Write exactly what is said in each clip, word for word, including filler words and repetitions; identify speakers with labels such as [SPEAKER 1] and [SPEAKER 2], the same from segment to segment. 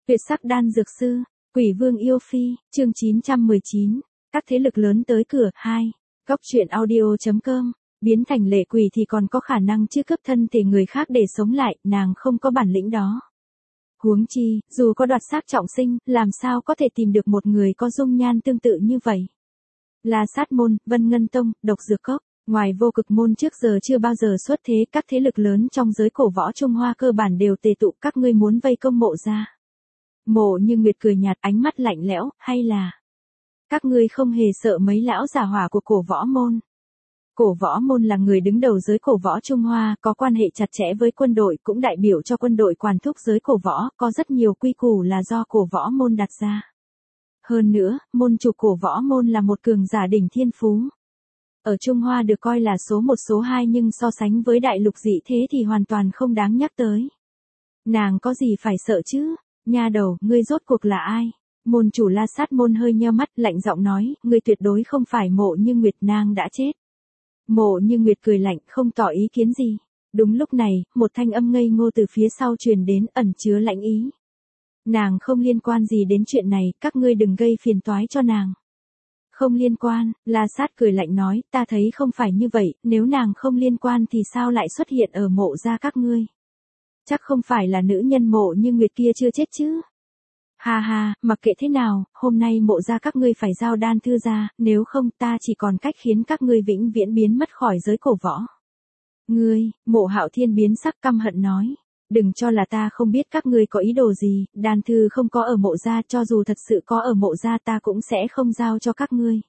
[SPEAKER 1] Tuyệt sắc đan dược sư, Quỷ Vương yêu phi, chương chín trăm mười chín, các thế lực lớn tới cửa, hai. Góc truyện audio.com, biến thành lệ quỷ thì còn có khả năng chứ cướp thân thể người khác để sống lại, nàng không có bản lĩnh đó. Huống chi, dù có đoạt xác trọng sinh, làm sao có thể tìm được một người có dung nhan tương tự như vậy. La Sát môn, Vân Ngân tông, Độc Dược cốc, ngoài Vô Cực môn trước giờ chưa bao giờ xuất thế, các thế lực lớn trong giới cổ võ Trung Hoa cơ bản đều tề tụ, các ngươi muốn vây công Mộ gia. Mộ Như Nguyệt cười nhạt, ánh mắt lạnh lẽo, hay là các ngươi không hề sợ mấy lão già hỏa của cổ võ môn. Cổ võ môn là người đứng đầu giới cổ võ Trung Hoa, có quan hệ chặt chẽ với quân đội, cũng đại biểu cho quân đội quản thúc giới cổ võ, có rất nhiều quy củ là do cổ võ môn đặt ra. Hơn nữa, môn chủ cổ võ môn là một cường giả đỉnh thiên phú. Ở Trung Hoa được coi là số một số hai, nhưng so sánh với đại lục dị thế thì hoàn toàn không đáng nhắc tới. Nàng có gì phải sợ chứ? Nha đầu, ngươi rốt cuộc là ai? Môn chủ La Sát môn hơi nheo mắt, lạnh giọng nói, ngươi tuyệt đối không phải Mộ Như Nguyệt, nàng đã chết. Mộ Như Nguyệt cười lạnh, không tỏ ý kiến gì. Đúng lúc này, một thanh âm ngây ngô từ phía sau truyền đến, ẩn chứa lãnh ý. Nàng không liên quan gì đến chuyện này, các ngươi đừng gây phiền toái cho nàng. Không liên quan, La Sát cười lạnh nói, ta thấy không phải như vậy, nếu nàng không liên quan thì sao lại xuất hiện ở Mộ gia các ngươi? Chắc không phải là nữ nhân Mộ Như Nguyệt kia chưa chết chứ? Ha ha, mặc kệ thế nào, hôm nay Mộ gia các ngươi phải giao đan thư ra, nếu không ta chỉ còn cách khiến các ngươi vĩnh viễn biến mất khỏi giới cổ võ. Ngươi, Mộ Hạo Thiên biến sắc căm hận nói, đừng cho là ta không biết các ngươi có ý đồ gì, đan thư không có ở Mộ gia, cho dù thật sự có ở Mộ gia ta cũng sẽ không giao cho các ngươi.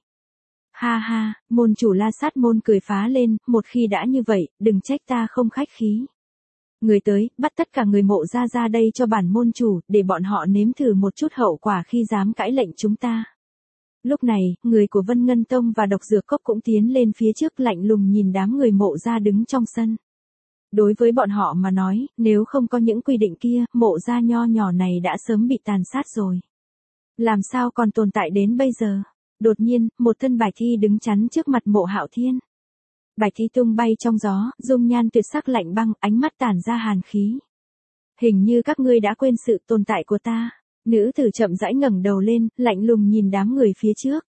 [SPEAKER 1] Ha ha, môn chủ La Sát môn cười phá lên, một khi đã như vậy, đừng trách ta không khách khí. Người tới, bắt tất cả người Mộ gia ra đây cho bản môn chủ, để bọn họ nếm thử một chút hậu quả khi dám cãi lệnh chúng ta. Lúc này, người của Vân Ngân tông và Độc Dược cốc cũng tiến lên phía trước, lạnh lùng nhìn đám người Mộ gia đứng trong sân. Đối với bọn họ mà nói, nếu không có những quy định kia, Mộ gia nho nhỏ này đã sớm bị tàn sát rồi. Làm sao còn tồn tại đến bây giờ? Đột nhiên, một thân Bạch Thi đứng chắn trước mặt Mộ Hạo Thiên. Bạch Thi tung bay trong gió, dung nhan tuyệt sắc lạnh băng, ánh mắt tản ra hàn khí. Hình như các ngươi đã quên sự tồn tại của ta. Nữ tử chậm rãi ngẩng đầu lên, lạnh lùng nhìn đám người phía trước.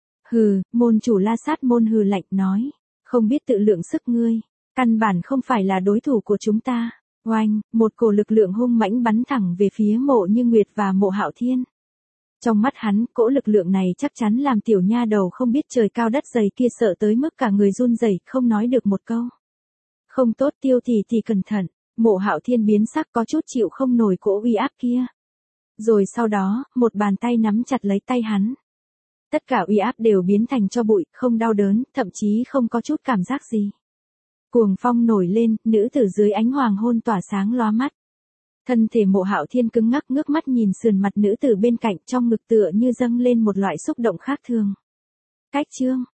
[SPEAKER 1] Hừ, môn chủ La Sát môn hừ lạnh nói, không biết tự lượng sức ngươi, căn bản không phải là đối thủ của chúng ta. Oanh, một cổ lực lượng hung mãnh bắn thẳng về phía Mộ Như Nguyệt và Mộ Hạo Thiên. Trong mắt hắn, cỗ lực lượng này chắc chắn làm tiểu nha đầu không biết trời cao đất dày kia sợ tới mức cả người run rẩy, không nói được một câu. Không tốt, Tiêu thì thì cẩn thận. Mộ Hạo Thiên biến sắc, có chút chịu không nổi cỗ uy áp kia. Rồi sau đó, một bàn tay nắm chặt lấy tay hắn. Tất cả uy áp đều biến thành tro bụi, không đau đớn, thậm chí không có chút cảm giác gì. Cuồng phong nổi lên, nữ tử dưới ánh hoàng hôn tỏa sáng lóa mắt. Thân thể Mộ Hạo Thiên cứng ngắc, ngước mắt nhìn sườn mặt nữ tử bên cạnh, trong ngực tựa như dâng lên một loại xúc động khác thường. Cách chương,